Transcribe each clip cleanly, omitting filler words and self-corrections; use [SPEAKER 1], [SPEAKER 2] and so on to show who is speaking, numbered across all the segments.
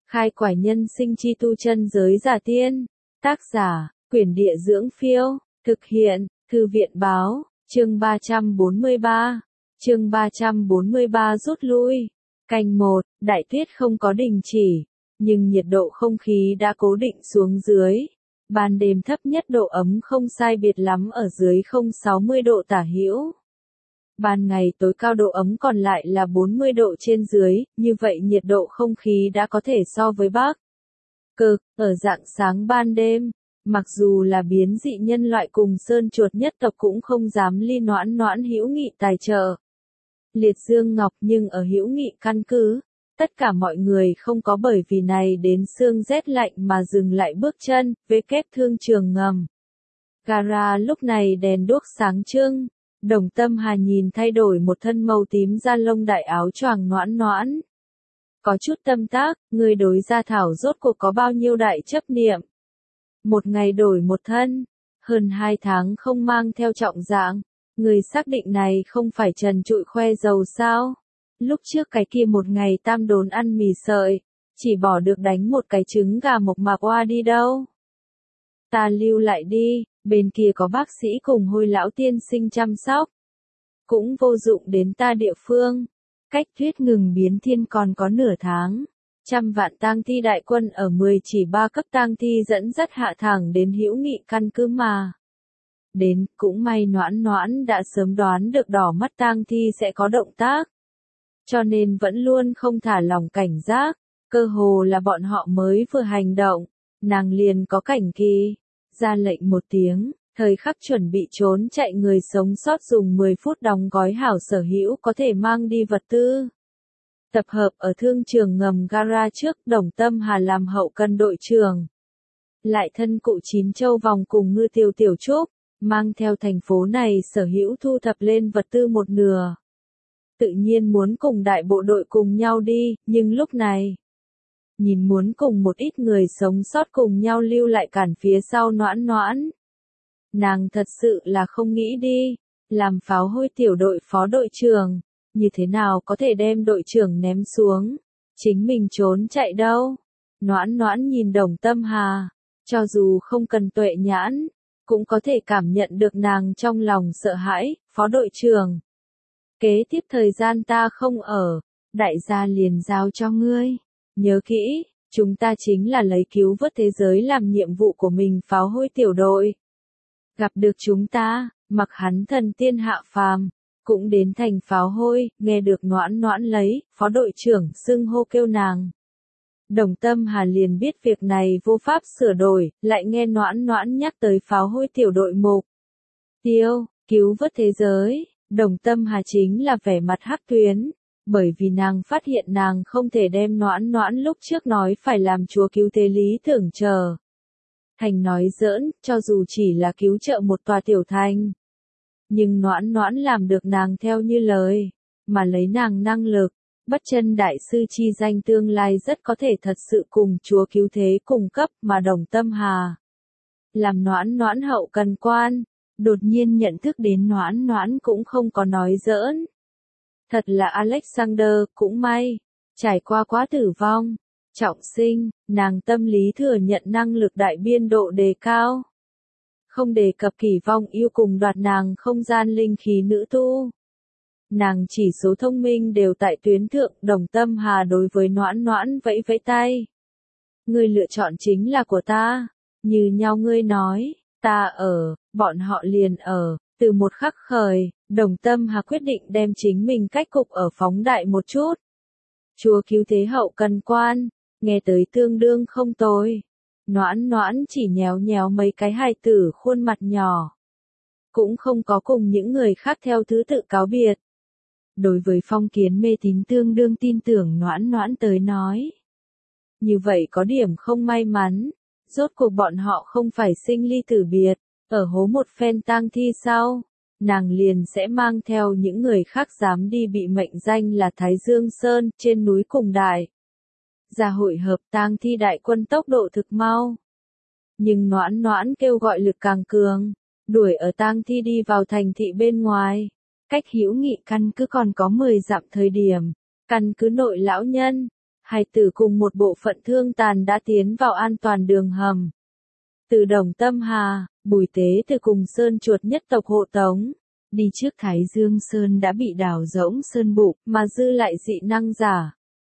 [SPEAKER 1] Khai quải nhân sinh chi tu chân giới giả tiên. Tác giả, Quyển Địa Dưỡng Phiêu. Thực hiện, Thư viện Báo. Chương 343. Chương 343 rút lui. Canh 1, đại tuyết không có đình chỉ, nhưng nhiệt độ không khí đã cố định xuống dưới. Ban đêm thấp nhất độ ấm không sai biệt lắm ở dưới 0-60 độ tả hữu. Ban ngày tối cao độ ấm còn lại là 40 độ trên dưới, như vậy nhiệt độ không khí đã có thể so với Bắc Cực. Ở rạng sáng ban đêm, mặc dù là biến dị nhân loại cùng sơn chuột nhất tộc cũng không dám ly Noãn Noãn hữu nghị tài trợ Liệt Dương Ngọc, nhưng ở hữu nghị căn cứ, tất cả mọi người không có bởi vì này đến sương rét lạnh mà dừng lại bước chân, với kép thương trường ngầm. Gara lúc này đèn đuốc sáng trưng, Đồng Tâm Hà nhìn thay đổi một thân màu tím da lông đại áo choàng Noãn Noãn. Có chút tâm tác, người đối gia thảo rốt cuộc có bao nhiêu đại chấp niệm. Một ngày đổi một thân, hơn 2 tháng không mang theo trọng dạng, người xác định này không phải trần trụi khoe dầu sao. Lúc trước cái kia một ngày tam đốn ăn mì sợi, chỉ bỏ được đánh một cái trứng gà mộc mạc oa đi đâu. Ta lưu lại đi, bên kia có bác sĩ cùng Hôi lão tiên sinh chăm sóc. Cũng vô dụng đến ta địa phương. Cách tuyết ngừng biến thiên còn có nửa tháng. Trăm vạn tang thi đại quân ở 10-3 cấp tang thi dẫn dắt hạ thẳng đến hữu nghị căn cứ mà. Đến, cũng may Noãn Noãn đã sớm đoán được đỏ mắt tang thi sẽ có động tác. Cho nên vẫn luôn không thả lòng cảnh giác, cơ hồ là bọn họ mới vừa hành động, nàng liền có cảnh kỳ, ra lệnh một tiếng, thời khắc chuẩn bị trốn chạy người sống sót dùng 10 phút đóng gói hảo sở hữu có thể mang đi vật tư. Tập hợp ở thương trường ngầm Gara trước, Đồng Tâm Hà làm hậu cần đội trưởng. Lại thân cụ Chín Châu Vòng cùng Ngư Tiêu Tiểu Trúc, mang theo thành phố này sở hữu thu thập lên vật tư một nửa. Tự nhiên muốn cùng đại bộ đội cùng nhau đi, nhưng lúc này, nhìn muốn cùng một ít người sống sót cùng nhau lưu lại cản phía sau Noãn Noãn. Nàng thật sự là không nghĩ đi, làm pháo hôi tiểu đội phó đội trưởng, như thế nào có thể đem đội trưởng ném xuống, chính mình trốn chạy đâu. Noãn Noãn nhìn Đồng Tâm Hà, cho dù không cần tuệ nhãn, cũng có thể cảm nhận được nàng trong lòng sợ hãi. Phó đội trưởng, kế tiếp thời gian ta không ở, đại gia liền giao cho ngươi. Nhớ kỹ, chúng ta chính là lấy cứu vớt thế giới làm nhiệm vụ của mình. Pháo hôi tiểu đội gặp được chúng ta, mặc hắn thần tiên hạ phàm, cũng đến thành pháo hôi. Nghe được Noãn Noãn lấy phó đội trưởng xưng hô kêu nàng, Đồng Tâm Hà liền biết việc này vô pháp sửa đổi. Lại nghe Noãn Noãn nhắc tới pháo hôi tiểu đội mục tiêu cứu vớt thế giới, Đồng Tâm Hà chính là vẻ mặt hắc tuyến, bởi vì nàng phát hiện nàng không thể đem Noãn Noãn lúc trước nói phải làm chúa cứu thế lý tưởng chờ thành nói giỡn, cho dù chỉ là cứu trợ một tòa tiểu thành. Nhưng Noãn Noãn làm được nàng theo như lời, mà lấy nàng năng lực, bất chân đại sư chi danh tương lai rất có thể thật sự cùng chúa cứu thế cùng cấp. Mà Đồng Tâm Hà làm Noãn Noãn hậu cần quan, đột nhiên nhận thức đến Noãn Noãn cũng không có nói giỡn. Thật là Alexander, cũng may, trải qua quá tử vong, trọng sinh, nàng tâm lý thừa nhận năng lực đại biên độ đề cao. Không đề cập kỳ vong yêu cùng đoạt nàng không gian linh khí nữ tu. Nàng chỉ số thông minh đều tại tuyến thượng. Đồng Tâm Hà đối với Noãn Noãn vẫy vẫy tay. Ngươi lựa chọn chính là của ta, như nhau ngươi nói, ta ở, bọn họ liền ở. Từ một khắc khởi, Đồng Tâm Hà quyết định đem chính mình cách cục ở phóng đại một chút. Chúa cứu thế hậu cần quan, nghe tới tương đương không tồi. Noãn Noãn chỉ nhéo nhéo mấy cái hài tử khuôn mặt nhỏ. Cũng không có cùng những người khác theo thứ tự cáo biệt. Đối với phong kiến mê tín tương đương tin tưởng Noãn Noãn tới nói. Như vậy có điểm không may mắn, rốt cuộc bọn họ không phải sinh ly tử biệt, ở hố một phen tang thi sau, nàng liền sẽ mang theo những người khác dám đi bị mệnh danh là Thái Dương Sơn trên núi cùng đại. Ra hội hợp tang thi đại quân tốc độ thực mau. Nhưng Noãn Noãn kêu gọi lực càng cường, đuổi ở tang thi đi vào thành thị bên ngoài. Cách hữu nghị căn cứ còn có 10 dặm thời điểm, căn cứ nội lão nhân, Hai tử cùng một bộ phận thương tàn đã tiến vào an toàn đường hầm. Từ Đồng Tâm Hà, Bùi Tế từ cùng Sơn Chuột nhất tộc hộ tống. Đi trước Thái Dương Sơn đã bị đào rỗng sơn bụng, mà dư lại dị năng giả.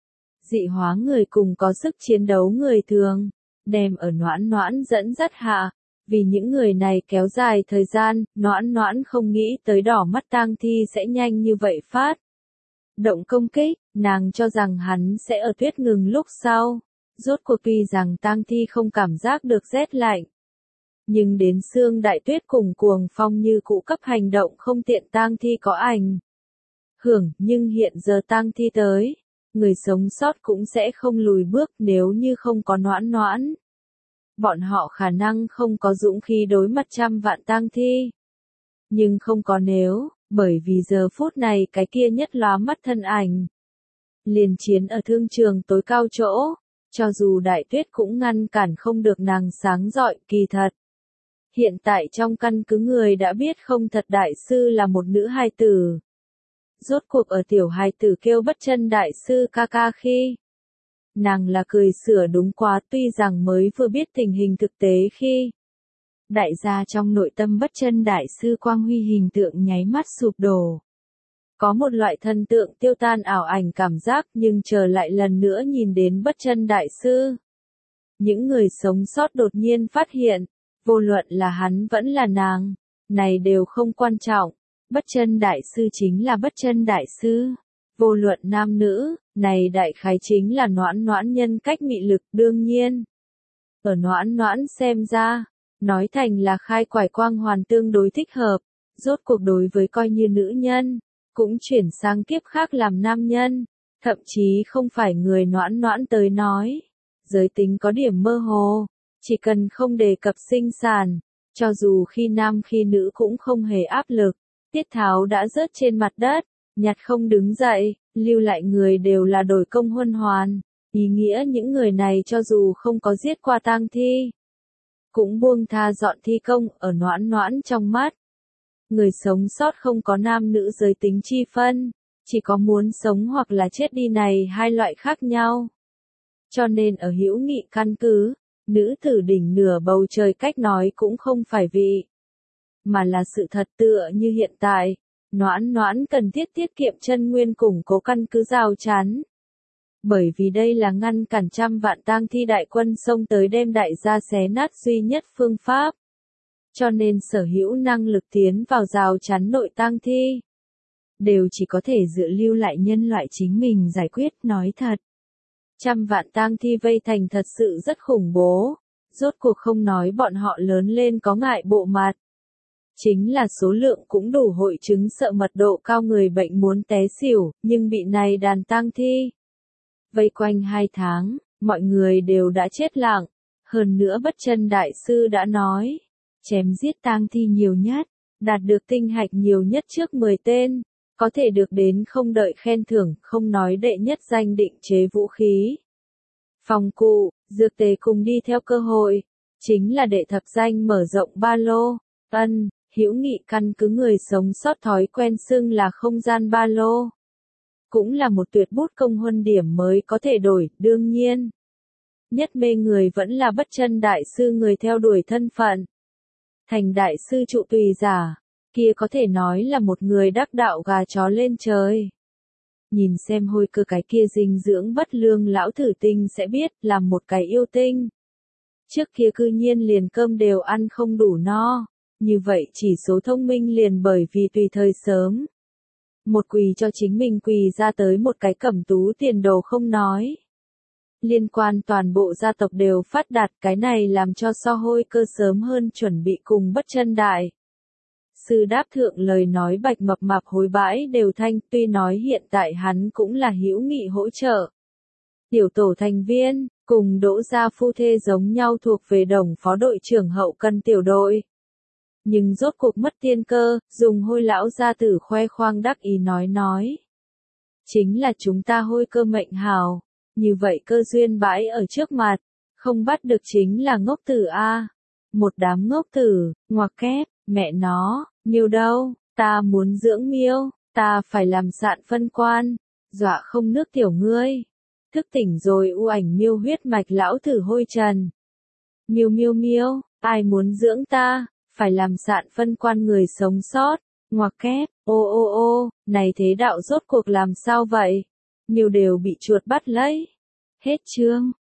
[SPEAKER 1] Dị hóa người cùng có sức chiến đấu người thường, đem ở Noãn Noãn dẫn dắt hạ. Vì những người này kéo dài thời gian, Noãn Noãn không nghĩ tới đỏ mắt tang thi sẽ nhanh như vậy phát động công kích, nàng cho rằng hắn sẽ ở tuyết ngừng lúc sau. Rốt cuộc tuy rằng tang thi không cảm giác được rét lạnh, nhưng đến sương đại tuyết cùng cuồng phong như cũ cấp hành động không tiện tang thi có ảnh hưởng, nhưng hiện giờ tang thi tới, người sống sót cũng sẽ không lùi bước nếu như không có Noãn Noãn. Bọn họ khả năng không có dũng khí đối mặt trăm vạn tang thi. Nhưng không có nếu, bởi vì giờ phút này cái kia nhất lóa mắt thân ảnh. Liền chiến ở thương trường tối cao chỗ, cho dù đại tuyết cũng ngăn cản không được nàng sáng rọi, kỳ thật. Hiện tại trong căn cứ người đã biết không thật đại sư là một nữ hài tử. Rốt cuộc ở tiểu hài tử kêu bất chân đại sư ca ca khi. Nàng là cười sửa đúng quá tuy rằng mới vừa biết tình hình thực tế khi. Đại gia trong nội tâm bất chân đại sư Quang Huy hình tượng nháy mắt sụp đổ. Có một loại thần tượng tiêu tan ảo ảnh cảm giác nhưng chờ lại lần nữa nhìn đến bất chân đại sư. Những người sống sót đột nhiên phát hiện, vô luận là hắn vẫn là nàng, này đều không quan trọng. Bất chân đại sư chính là bất chân đại sư. Vô luận nam nữ, này đại khái chính là Noãn Noãn nhân cách mị lực đương nhiên. Ở Noãn Noãn xem ra, nói thành là khai quải quang hoàn tương đối thích hợp, rốt cuộc đối với coi như nữ nhân, cũng chuyển sang kiếp khác làm nam nhân, thậm chí không phải người Noãn Noãn tới nói. Giới tính có điểm mơ hồ, chỉ cần không đề cập sinh sản, cho dù khi nam khi nữ cũng không hề áp lực. Tiết Tháo đã rớt trên mặt đất, nhặt không đứng dậy, lưu lại người đều là đổi công huân hoàn, ý nghĩa những người này cho dù không có giết qua tang thi, cũng buông tha dọn thi công ở Noãn Noãn trong mắt. Người sống sót không có nam nữ giới tính chi phân, chỉ có muốn sống hoặc là chết đi này hai loại khác nhau. Cho nên ở hữu nghị căn cứ, nữ tử đỉnh nửa bầu trời cách nói cũng không phải vị, mà là sự thật tựa như hiện tại. Noãn Noãn cần thiết tiết kiệm chân nguyên củng cố căn cứ rào chắn. Bởi vì đây là ngăn cản trăm vạn tang thi đại quân xông tới đem đại gia xé nát duy nhất phương pháp. Cho nên sở hữu năng lực tiến vào rào chắn nội tang thi, đều chỉ có thể dự lưu lại nhân loại chính mình giải quyết. Nói thật, trăm vạn tang thi vây thành thật sự rất khủng bố, rốt cuộc không nói bọn họ lớn lên có ngại bộ mặt. Chính là số lượng cũng đủ hội chứng sợ mật độ cao người bệnh muốn té xỉu, nhưng bị này đàn tang thi vây quanh 2 tháng, mọi người đều đã chết lặng. Hơn nữa bất chân đại sư đã nói, chém giết tang thi nhiều nhất, đạt được tinh hạch nhiều nhất trước 10 tên, có thể được đến không đợi khen thưởng, không nói đệ nhất danh định chế vũ khí, phòng cụ, dược tề cùng đi theo cơ hội, chính là đệ thập danh mở rộng ba lô. Hữu nghị căn cứ người sống sót thói quen xưng là không gian ba lô. Cũng là một tuyệt bút công huân điểm mới có thể đổi, đương nhiên. Nhất mê người vẫn là bất chân đại sư người theo đuổi thân phận. Thành đại sư trụ tùy giả, kia có thể nói là một người đắc đạo gà chó lên trời. Nhìn xem hôi cơ cái kia dinh dưỡng bất lương lão thử tinh sẽ biết là một cái yêu tinh. Trước kia cư nhiên liền cơm đều ăn không đủ no. Như vậy chỉ số thông minh liền bởi vì tùy thời sớm. Một quỳ cho chính mình quỳ ra tới một cái cẩm tú tiền đồ không nói. Liên quan toàn bộ gia tộc đều phát đạt, cái này làm cho so hôi cơ sớm hơn chuẩn bị cùng bất chân đại sư đáp thượng lời nói bạch mập mạp hối bãi đều thanh, tuy nói hiện tại hắn cũng là hữu nghị hỗ trợ. Tiểu tổ thành viên, cùng Đỗ gia phu thê giống nhau thuộc về đồng phó đội trưởng hậu cần tiểu đội. Nhưng rốt cuộc mất tiên cơ, dùng hôi lão gia tử khoe khoang đắc ý nói. Chính là chúng ta hôi cơ mệnh hào, như vậy cơ duyên bãi ở trước mặt, không bắt được chính là ngốc tử a. Một đám ngốc tử, ngoặc kép, mẹ nó, miêu đâu, ta muốn dưỡng miêu, ta phải làm sạn phân quan, dọa không nước tiểu ngươi. Thức tỉnh rồi u ảnh miêu huyết mạch lão thử hôi trần. Miêu miêu miêu, ai muốn dưỡng ta, phải làm sạn phân quan người sống sót, ngoặc kép, ô ô ô, này thế đạo rốt cuộc làm sao vậy? Miêu đều bị chuột bắt lấy. Hết chương.